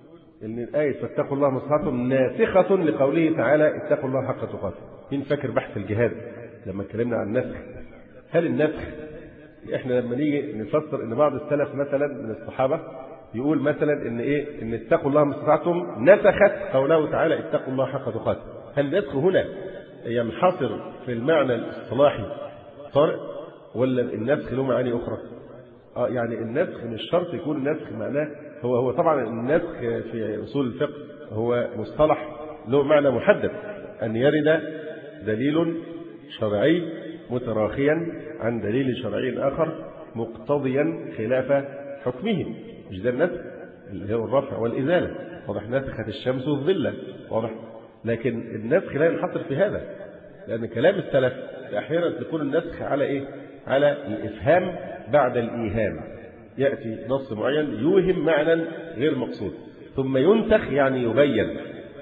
إن الآية فاتقوا الله ما استطعتم ناسخة لقوله تعالى اتقوا الله حق تقاته. مين فاكر بحث الجهاد لما اتكلمنا عن النسخ؟ هل النسخ احنا لما نيجي نفسر ان بعض السلف مثلا من الصحابة يقول مثلا ان اتقوا الله ما استطعتم نسخت قوله تعالى اتقوا الله حق تقاته، هل النسخ هنا ينحصر في المعنى الاصطلاحي طارئ، ولا النسخ له معاني اخرى؟ يعني النسخ مش شرط يكون النسخ معناه هو طبعا النسخ في اصول الفقه هو مصطلح له معنى محدد، ان يرد دليل شرعي متراخيا عن دليل شرعي آخر مقتضيا خلاف حكمه، مش ده النسخ اللي هو الرفع والإزالة، واضح؟ نسخت الشمس الظلة، واضح؟ لكن النسخ لا ينحصر في هذا، لأن كلام السلف أحيانا تكون النسخ على على الإفهام بعد الإيهام. يأتي نص معين يوهم معنى غير مقصود ثم ينسخ، يعني يبين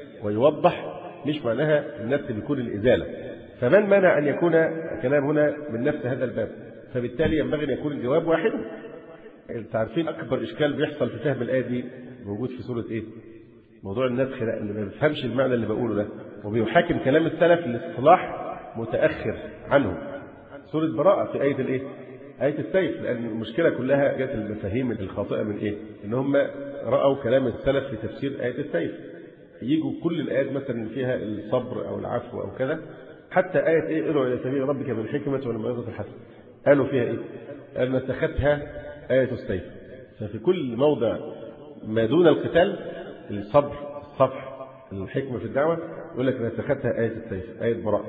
ويوضح، مش معناها النسخ بيكون الإزالة. فمن منع أن يكون كلام هنا من نفس هذا الباب؟ فبالتالي ينبغي أن يكون الجواب واحدا. تعرفين أكبر إشكال بيحصل في فهم الآية دي موجود في سورة إيه؟ موضوع النسخ ده اللي ما بيفهمش المعنى اللي بقوله ده وبيحاكم كلام السلف الاصطلاح متأخر عنه. سورة براءة في آية الإيه؟ آية السيف، لأن المشكلة كلها جت المفاهيم الخاطئة من إيه؟ إن هم رأوا كلام السلف في تفسير آية السيف. يجوا كل الآيات مثلا فيها الصبر أو العفو أو كذا، حتى آية إيه؟ ادعو إلى سبيل ربك بالحكمة والموعظة الحسنة، قالوا فيها إيه؟ قال نسختها آية السيف. ففي كل موضع ما دون القتال، الصبر، الصفح، الحكمة في الدعوة، يقول لك نسختها آية السيف، آية براءة.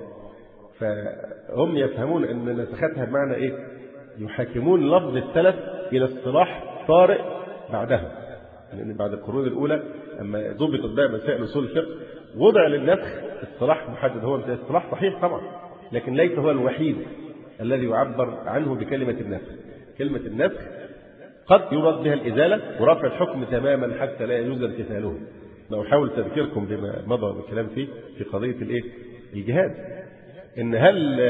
فهم يفهمون أن نسختها بمعنى إيه؟ يحاكمون لفظ السلف إلى اصطلاح طارئ بعدها، لأن بعد القرون الأولى أما ضبطت بقى مسائل أصول الفقه وضع للنسخ اصطلاح محدد. هو اصطلاح صحيح طبعا، لكن ليس هو الوحيد الذي يعبر عنه بكلمة النسخ. كلمة النسخ قد يراد بها الإزالة ورفع الحكم تماما حتى لا يجوز امتثاله. لو أحاول تذكيركم بما مضى بالكلام فيه في قضية الإيه؟ الجهاد، إن هل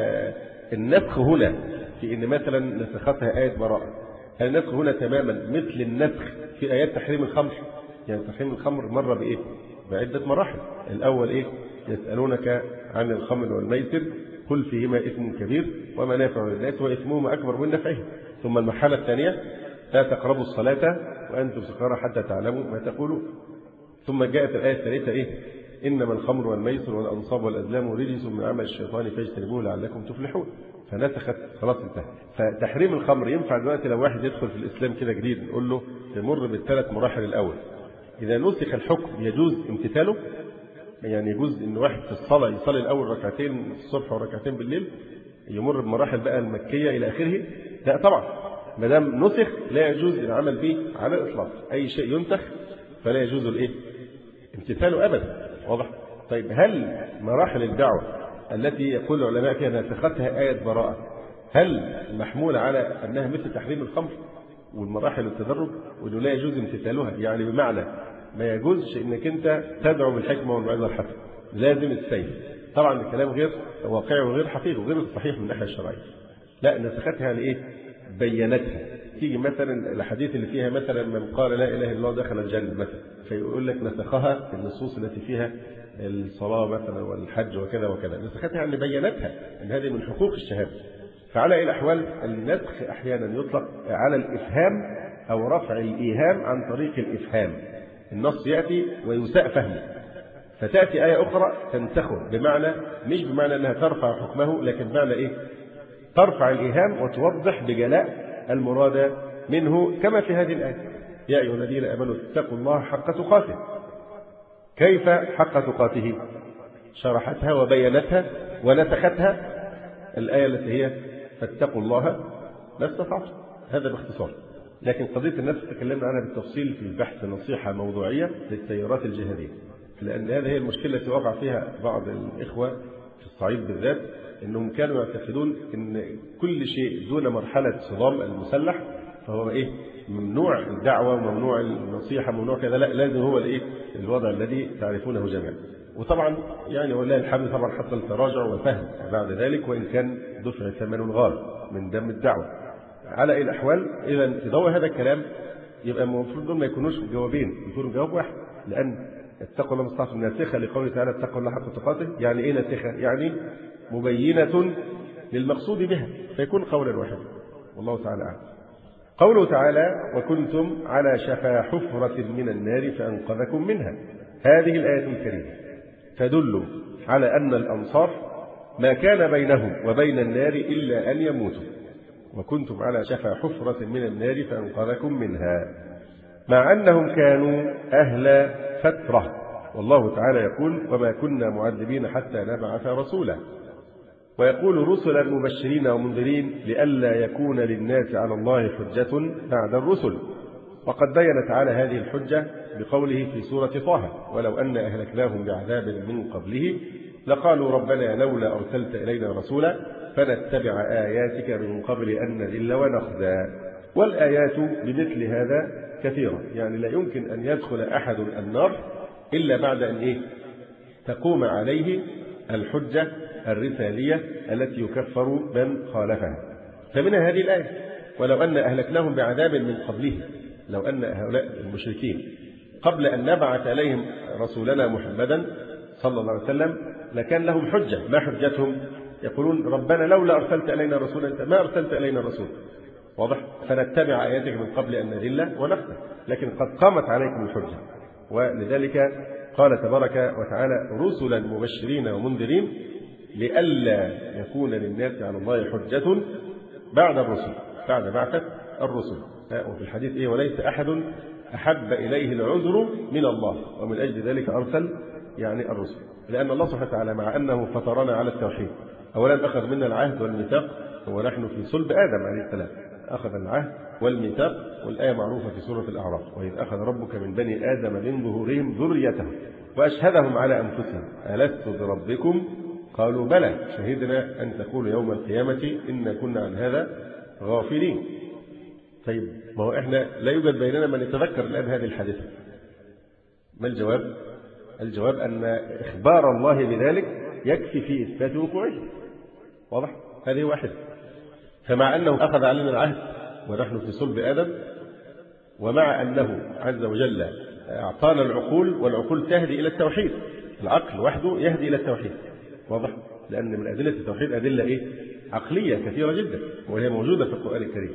النسخ هنا في إن مثلا نسختها آية براءة، هل النسخ هنا تماما مثل النسخ في آيات تحريم الخمر؟ يعني تحريم الخمر مر بإيه؟ بعدة مراحل. الأول إيه؟ يسألونك عن الخمر والميسر قل فيهما إثم كبير ومنافع للناس وإثمهما أكبر من نفعهم. ثم المرحلة الثانية لا تقربوا الصلاة وأنتم سكارى حتى تعلموا ما تقولون. ثم جاءت الآية الثالثة إيه؟ إنما الخمر والميسر والأنصاب والأزلام رجس من عمل الشيطان فاجتنبوه لعلكم تفلحون. فنسخت خلاص انتهى. فتحريم الخمر ينفع دلوقتي لو واحد يدخل في الإسلام كده جديد نقول له تمر بالثلاث مراحل الأول. إذا نسخ الحكم يجوز امتثاله؟ يعني يجوز إن واحد في الصلاة يصلي الأول ركعتين الصبح وركعتين بالليل يمر بمراحل بقى المكية إلى آخره؟ لا طبعا، ما دام نسخ لا يجوز العمل به على الإطلاق. أي شيء ينسخ فلا يجوز الإيه؟ امتثاله أبدا. واضح؟ طيب هل مراحل الدعوة التي يقول العلماء فيها نسختها آية براءة هل محمولة على أنها مثل تحريم الخمر والمراحل التدرج وأنه لا يجوز امتثالها؟ يعني بمعنى ما يجوزش أنك أنت تدعو بالحكمة والموعظة الحسنة، لازم السيف. طبعا الكلام غير واقعي وغير حقيقي وغير صحيح من الناحية الشرعية. لا، نسختها لإيه؟ بينتها. تيجي مثلا الحديث اللي فيها مثلا من قال لا إله إلا الله دخل الجنة مثلا، فيقول لك نسخها النصوص التي فيها الصلاة مثلا والحج وكذا وكذا، نسختها يعني بينتها أن هذه من حقوق الشهادة. فعلى أي الأحوال النسخ أحيانا يطلق على الإفهام أو رفع الإيهام عن طريق الإفهام. النص يأتي ويساء فهمه فتأتي آية أخرى تنسخه، بمعنى مش بمعنى أنها ترفع حكمه، لكن بمعنى إيه؟ ترفع الإيهام وتوضح بجلاء المراد منه، كما في هذه الآية يا أيها الذين آمنوا اتقوا الله حق تقاته. كيف حق تقاته؟ شرحتها وبينتها ونسختها الآية التي هي فاتقوا الله ما استطعتم. هذا باختصار. لكن قضية النسخ تكلمنا عنها بالتفصيل في البحث نصيحة موضوعية للتيارات الجهادية، لأن هذه هي المشكلة التي وقع فيها بعض الإخوة في الصعيد بالذات، أنهم كانوا يعتقدون أن كل شيء دون مرحلة صدام المسلح فهو إيه؟ ممنوع الدعوة وممنوع النصيحة وممنوع كذا. لا، لازم هو الإيه؟ الوضع الذي تعرفونه جميعا. وطبعا يعني ولله الحمد طبعا حصل تراجع وفهم بعد ذلك، وإن كان دفع ثمن غال من دم الدعوة. على أي الأحوال إذا في ضوء هذا الكلام يبقى المفروض دول ما يكونوش جوابين، يكونوا جواب واحد، لأن اتقوا الله ما استطعتم ناسخة لقوله تعالى اتقوا الله حق تقاته. يعني إيه ناسخة؟ يعني مبينة للمقصود بها، فيكون قولا واحدا. والله تعالى أعلم. قوله تعالى وكنتم على شفا حفرة من النار فأنقذكم منها، هذه الآية الكريمة تدل على أن الأنصار ما كان بينهم وبين النار إلا أن يموتوا. وكنتم على شفا حفرة من النار فأنقذكم منها، مع أنهم كانوا أهل فترة. والله تعالى يقول وما كنا معذبين حتى نبعث رسولا، ويقول رسلا مبشرين ومنذرين لئلا يكون للناس على الله حجة بعد الرسل. وقد بين تعالى هذه الحجة بقوله في سورة طه ولو أن أهلكناهم بعذاب من قبله لقالوا ربنا لولا أرسلت إلينا رسولا فنتبع آياتك من قبل أن نذل ونخزى. والآيات بمثل هذا كثيرة، يعني لا يمكن أن يدخل أحد النار إلا بعد أن تقوم عليه الحجة الرسالية التي يكفر من خالفها. فمنها هذه الآية ولو أن أهلكناهم بعذاب من قبله، لو أن هؤلاء المشركين قبل أن نبعث إليهم رسولنا محمدا صلى الله عليه وسلم لكان لهم حجة. ما حجتهم؟ يقولون ربنا لولا أرسلت إلينا رسولا، أنت ما أرسلت إلينا رسول، واضح؟ فنتبع آياتك من قبل أن نذل ونخزى، لكن قد قامت عليكم الحجة. ولذلك قال تبارك وتعالى رسلا مبشرين ومنذرين لئلا يكون للناس على الله حجة بعد الرسل، بعد بعثة الرسل. وفي الحديث وليس أحد أحب إليه العذر من الله، ومن أجل ذلك أرسل يعني الرسل، لأن الله سبحانه وتعالى مع أنه فطرنا على التوحيد أولا أخذ منا العهد والميثاق، ونحن في صلب آدم عليه السلام أخذ العهد والميثاق، والآية معروفة في سورة الأعراف وإذ أخذ ربك من بني آدم من ظهورهم ذريتهم وأشهدهم على أنفسهم ألست بربكم قالوا بلى شهدنا أن تقول يوم القيامة إنا كنا عن هذا غافلين. طيب ما هو إحنا لا يوجد بيننا من يتذكر الآن هذه الحادثة. ما الجواب؟ الجواب أن إخبار الله بذلك يكفي في إثبات وقوعه، واضح؟ هذه واحدة. فمع أنه أخذ علينا العهد ونحن في صلب آدم، ومع أنه عز وجل أعطانا العقول، والعقول تهدي إلى التوحيد، العقل وحده يهدي إلى التوحيد، واضح؟ لأن من أدلة التوحيد أدلة عقلية كثيرة جدا وهي موجودة في القرآن الكريم.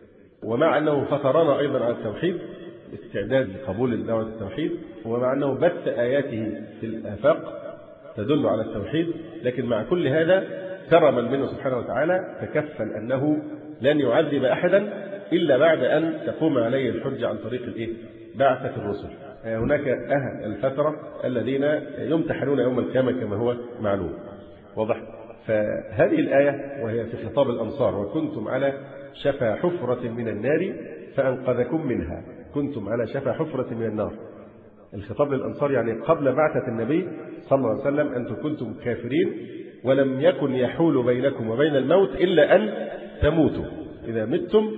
ومع أنه فطرنا أيضا على التوحيد استعداد لقبول دعوة التوحيد، ومع أنه بث آياته في الآفاق تدل على التوحيد، لكن مع كل هذا كرما منه سبحانه وتعالى تكفل أنه لن يعذب أحدا إلا بعد أن تقوم عليه الحجة عن طريق بعثة الرسل. هناك أهل الفترة الذين يمتحنون يوم القيامة كما هو معلوم، واضح؟ فهذه الآية وهي في خطاب الأنصار وكنتم على شفا حفرة من النار فأنقذكم منها، كنتم على شفا حفرة من النار. الخطاب للأنصار يعني قبل بعثة النبي صلى الله عليه وسلم أنتم كنتم كافرين ولم يكن يحول بينكم وبين الموت إلا أن تموتوا، إذا متم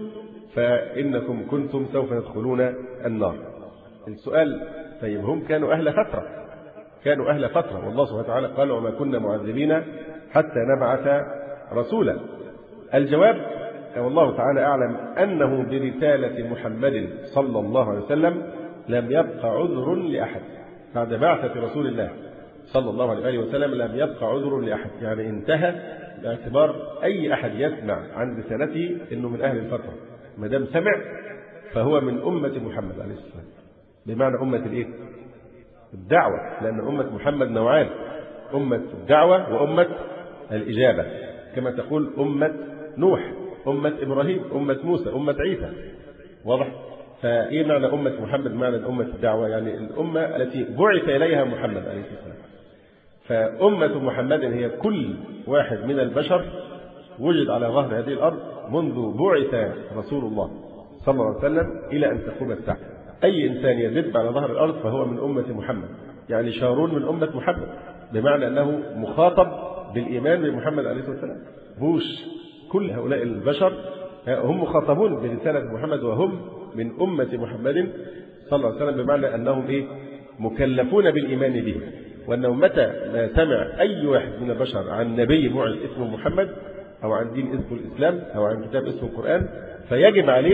فإنكم كنتم سوف تدخلون النار. السؤال طيب هم كانوا أهل فترة، كانوا أهل فترة، والله سبحانه وتعالى قال وما كنا معذبين حتى نبعث رسولا. الجواب والله تعالى أعلم أنه برسالة محمد صلى الله عليه وسلم لم يبقى عذر لأحد بعد بعثة رسول الله صلى الله عليه وسلم، لم يبقى عذر لأحد، يعني انتهى باعتبار أي أحد يسمع عن رسالته إنه من أهل الفترة، ما دام سمع فهو من أمة محمد عليه السلام، بمعنى أمة الدعوة، لأن أمة محمد نوعان، أمة الدعوة وأمة الإجابة، كما تقول أمة نوح، أمة إبراهيم، أمة موسى، أمة عيسى، واضح؟ فإيه معنى أمة محمد؟ معنى أمة الدعوة يعني الأمة التي بعث إليها محمد عليه السلام. فأمة محمد هي كل واحد من البشر وجد على ظهر هذه الأرض منذ بعث رسول الله صلى الله عليه وسلم إلى أن تقوم الساعة. أي إنسان يدب على ظهر الأرض فهو من أمة محمد، يعني شارون من أمة محمد، بمعنى أنه مخاطب بالإيمان بمحمد عليه الصلاة والسلام. بوش كل هؤلاء البشر هم مخاطبون برسالة محمد وهم من أمة محمد صلى الله عليه وسلم، بمعنى أنهم مكلفون بالإيمان به، وأنه متى ما سمع أي واحد من البشر عن نبي بعث اسمه محمد أو عن دين اسمه الإسلام أو عن كتاب اسمه القرآن فيجب عليه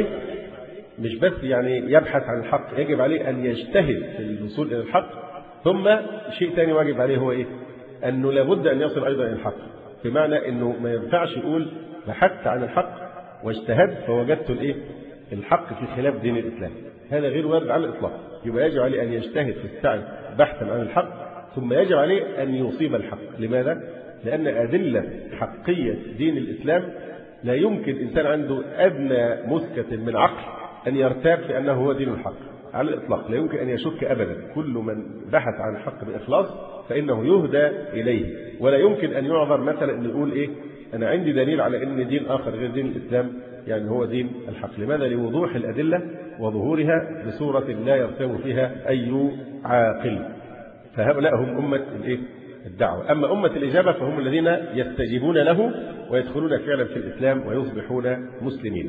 مش بس يبحث عن الحق، يجب عليه أن يجتهد في الوصول إلى الحق. ثم شيء ثاني واجب عليه هو أنه لابد أن يصل أيضا إلى الحق، بمعنى أنه ما ينفعش يقول بحثت عن الحق واجتهدت فوجدت الحق في خلاف دين الإسلام، هذا غير وارد على الإطلاق. يبقى يجب عليه أن يجتهد في السعي بحثا عن الحق، ثم يجب عليه أن يصيب الحق. لماذا؟ لأن أدلة حقية دين الإسلام لا يمكن إنسان عنده أدنى مسكة من عقل أن يرتاب في أنه هو دين الحق على الإطلاق، لا يمكن أن يشك أبدا. كل من بحث عن الحق بإخلاص فإنه يهدى إليه، ولا يمكن أن يعذر مثلا أن يقول أنا عندي دليل على أن دين آخر غير دين الإسلام يعني هو دين الحق. لماذا؟ لوضوح الأدلة وظهورها بصورة لا يرتاب فيها أي عاقل. فهؤلاء هم أمة الدعوة. أما أمة الإجابة فهم الذين يستجيبون له ويدخلون فعلا في الإسلام ويصبحون مسلمين.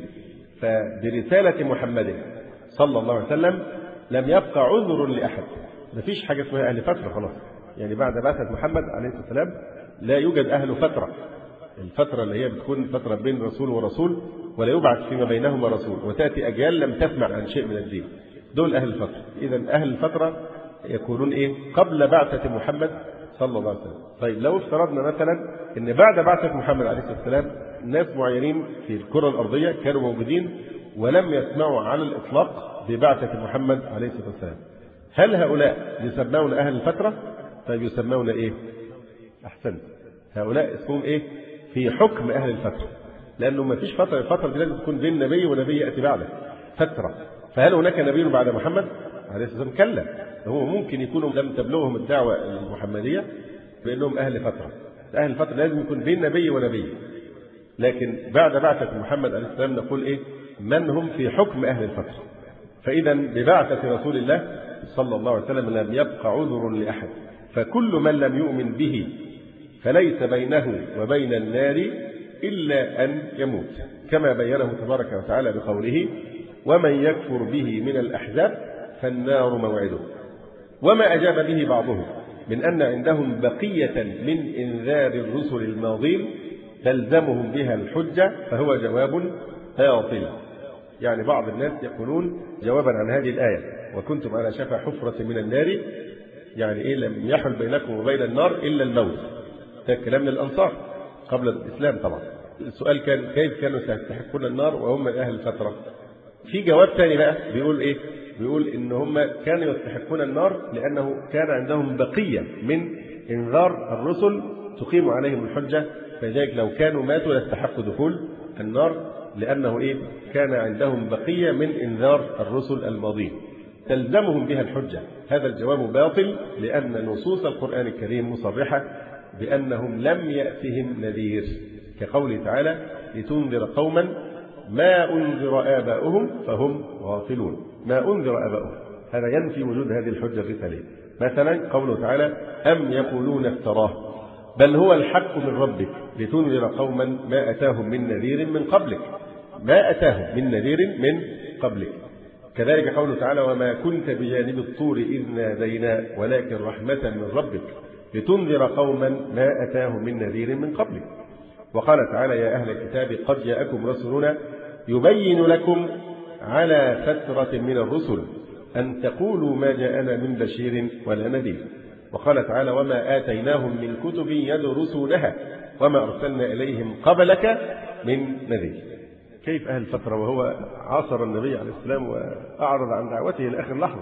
فبرسالة محمد صلى الله عليه وسلم لم يبقى عذر لأحد، ما فيش حاجة اسمها أهل فترة خلاص، يعني بعد بعثة محمد عليه الصلاة والسلام لا يوجد أهل فترة. الفترة اللي هي بتكون فترة بين رسول ورسول ولا يبعث فيما بينهما رسول، وتأتي أجيال لم تسمع عن شيء من الدين، دول أهل الفترة. إذا أهل الفترة يكونون إيه؟ قبل بعثة محمد صلى الله عليه وسلم. طيب لو افترضنا مثلا أن بعد بعثة محمد عليه الصلاة والسلام ناس معينين في الكرة الأرضية كانوا موجودين ولم يسمعوا على الإطلاق ببعثة محمد عليه الصلاة والسلام، هل هؤلاء يسمون أهل الفترة؟ طيب يسمون إيه؟ أحسنت، هؤلاء اسمهم إيه؟ في حكم أهل الفترة، لأنه ما فيش فترة، الفترة دي لازم تكون بين نبي ونبي يأتي بعده فترة. فهل هناك نبي بعد محمد عليه الصلاة والسلام؟ كلا، هو ممكن يكونوا لم تبلغهم الدعوة المحمدية بأنهم أهل فترة. أهل الفترة لازم يكون بين نبي ونبي، لكن بعد بعثة محمد عليه السلام نقول إيه؟ من هم في حكم أهل الفترة. فإذا ببعثة رسول الله صلى الله عليه وسلم لم يبقى عذر لأحد، فكل من لم يؤمن به فليس بينه وبين النار إلا أن يموت، كما بينه تبارك وتعالى بقوله: ومن يكفر به من الأحزاب فالنار موعده. وما أجاب به بعضهم من أن عندهم بقية من إنذار الرسل الماضين تلزمهم بها الحجة فهو جواب باطل. يعني بعض الناس يقولون جوابا عن هذه الآية: وكنتم على شفا حفرة من النار، يعني إيه؟ لم يحل بينكم وبين النار إلا الموت. ده كلام للأنصار قبل الإسلام طبعا. السؤال كان كيف كانوا سيستحقون النار وهم من أهل الفترة؟ في جواب ثاني بقى بيقول إيه؟ بيقول إن هم كانوا يستحقون النار لأنه كان عندهم بقية من إنذار الرسل تقيم عليهم الحجة، فلذلك لو كانوا ماتوا لاستحقوا دخول النار، لأنه إيه؟ كان عندهم بقية من إنذار الرسل الماضين تلزمهم بها الحجة. هذا الجواب باطل، لأن نصوص القرآن الكريم مصرحة بأنهم لم يأتهم نذير، كقوله تعالى: لتنذر قوما ما أنذر آباؤهم فهم غافلون. ما أنذر آباؤهم، هذا ينفي وجود هذه الحجة الرسالية. مثلا قوله تعالى: أم يقولون افتراه بل هو الحق من ربك لتنذر قوما ما أتاهم من نذير من قبلك. ما أتاهم من نذير من قبلك. كذلك قوله تعالى: وما كنت بجانب الطور إذ نادينا ولكن رحمة من ربك لتنذر قوما ما أتاهم من نذير من قبلك. وقال تعالى: يا أهل الكتاب قد جاءكم رسولنا يبين لكم على فترة من الرسل أن تقولوا ما جاءنا من بشير ولا نذير. وقال تعالى: وما آتيناهم من كتب يدرسونها وما أرسلنا إليهم قبلك من نذير. كيف أهل الفترة وهو عاصر النبي عليه السلام وأعرض عن دعوته لآخر لحظة؟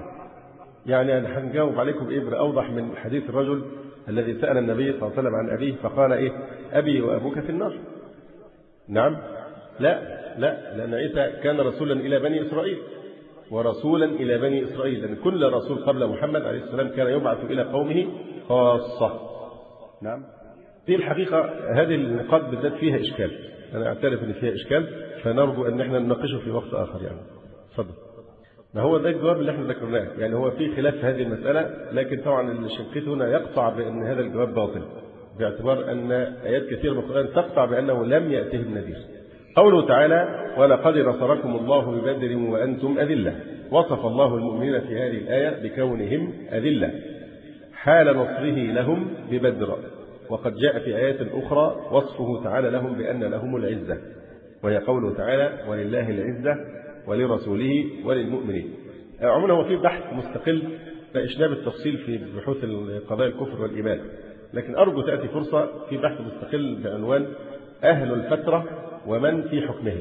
يعني أنا هنجاوب عليكم بإبرة أوضح من حديث الرجل الذي سأل النبي صلى الله عليه وسلم عن أبيه فقال: إيه؟ أبي وأبوك في النار. نعم؟ لا، لأن عيسى كان رسولا إلى بني إسرائيل ورسولا إلى بني إسرائيل، لأن كل رسول قبل محمد عليه السلام كان يبعث إلى قومه خاصة. نعم؟ دي الحقيقة هذه النقاط بالذات فيها إشكال، أنا أعترف أن فيها إشكال، فنرجو أن احنا نناقشه في وقت آخر. يعني تفضل. ما هو ده الجواب اللي احنا ذكرناه، يعني هو في خلاف في هذه المسألة، لكن طبعا الشنقيطي هنا يقطع بأن هذا الجواب باطل، باعتبار أن آيات كثيرة من القرآن تقطع بأنه لم يأتهم نذير. قوله تعالى: ولقد نصركم الله ببدر وأنتم أذلة. وصف الله المؤمنين في هذه الآية بكونهم أذلة حال نصره لهم ببدر، وقد جاء في آيات أخرى وصفه تعالى لهم بأن لهم العزة، وهي قوله تعالى: ولله العزة ولرسوله وللمؤمنين. عموما هو في بحث مستقل فإشناب التفصيل في بحوث قضايا الكفر والإيمان، لكن أرجو تأتي فرصة في بحث مستقل بعنوان أهل الفترة ومن في حكمهم.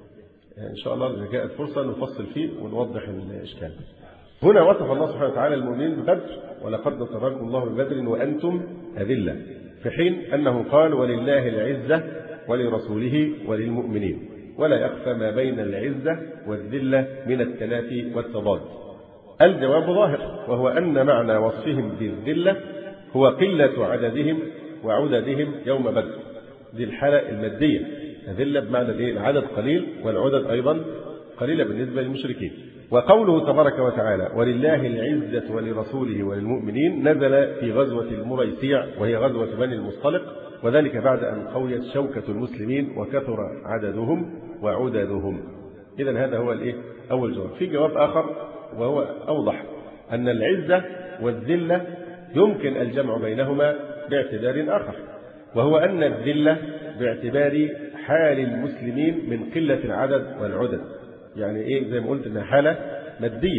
إن شاء الله إذا جاءت فرصة نفصل فيه ونوضح الإشكال. هنا وصف الله سبحانه وتعالى المؤمنين ببدر: ولقد نصركم الله ببدر وأنتم أذلة، في حين أنه قال: ولله العزة ولرسوله وللمؤمنين، ولا يخفى ما بين العزة والذلة من التنافي والتضاد. الجواب ظاهر، وهو أن معنى وصفهم بالذلة هو قلة عددهم وعددهم يوم بدر. دي الحالة المادية، الذلة بمعنى العدد قليل والعدد أيضا قليلة بالنسبة للمشركين. وقوله تبارك وتعالى: ولله العزة ولرسوله وللمؤمنين نزل في غزوة المريسيع، وهي غزوة بني المصطلق، وذلك بعد أن قويت شوكة المسلمين وكثر عددهم وعددهم. إذن هذا هو أول جواب. في جواب آخر وهو أوضح، أن العزة والذلة يمكن الجمع بينهما باعتبار آخر، وهو أن الذلة باعتبار حال المسلمين من قلة العدد والعدد، يعني زي ما قلت إنها حالة مادية،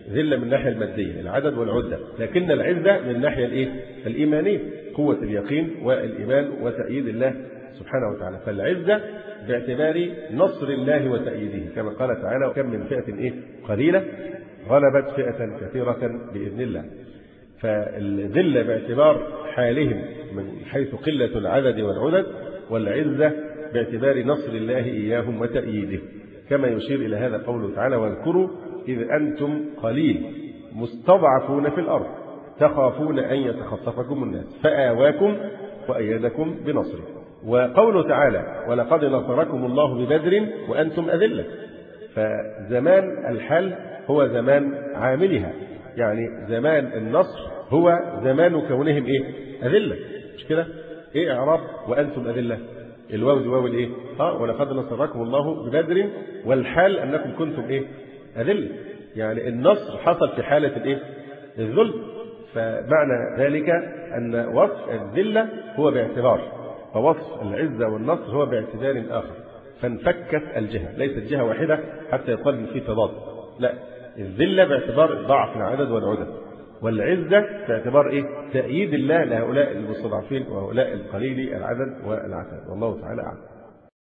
ذلة من الناحية المادية العدد والعدة، لكن العزة من الناحية الإيمانية، قوة اليقين والإيمان وتأييد الله سبحانه وتعالى. فالعزة باعتبار نصر الله وتأييده، كما قال تعالى: وكم من فئة قليلة غلبت فئة كثيرة بإذن الله. فالذلة باعتبار حالهم من حيث قلة العدد والعدد، والعزة باعتبار نصر الله إياهم وتأييده، كما يشير إلى هذا قوله تعالى: واذكروا إذ أنتم قليل مستضعفون في الأرض تخافون أن يتخطفكم الناس فآواكم وأيدكم بنصره. وقوله تعالى: ولقد نصركم الله ببدر وأنتم أذلة. فزمان الحل هو زمان عاملها، يعني زمان النصر هو زمان كونهم أذلة، مش كده؟ إعراب وأنتم أذلة، الواو دي واو ولقد نصركم الله ببدر، والحال أنكم كنتم أذلة، يعني النصر حصل في حالة الذل. فمعنى ذلك أن وصف الذلة هو باعتبار، فوصف العزة والنصر هو باعتبار آخر، فانفكت الجهة، ليست جهة واحدة حتى يقال إن في تضاد، لا، الذلة باعتبار ضعف العدد والعدد، والعزة باعتبار تأييد الله لهؤلاء المستضعفين وهؤلاء القليل العدد والعتاد. والله تعالى أعلم.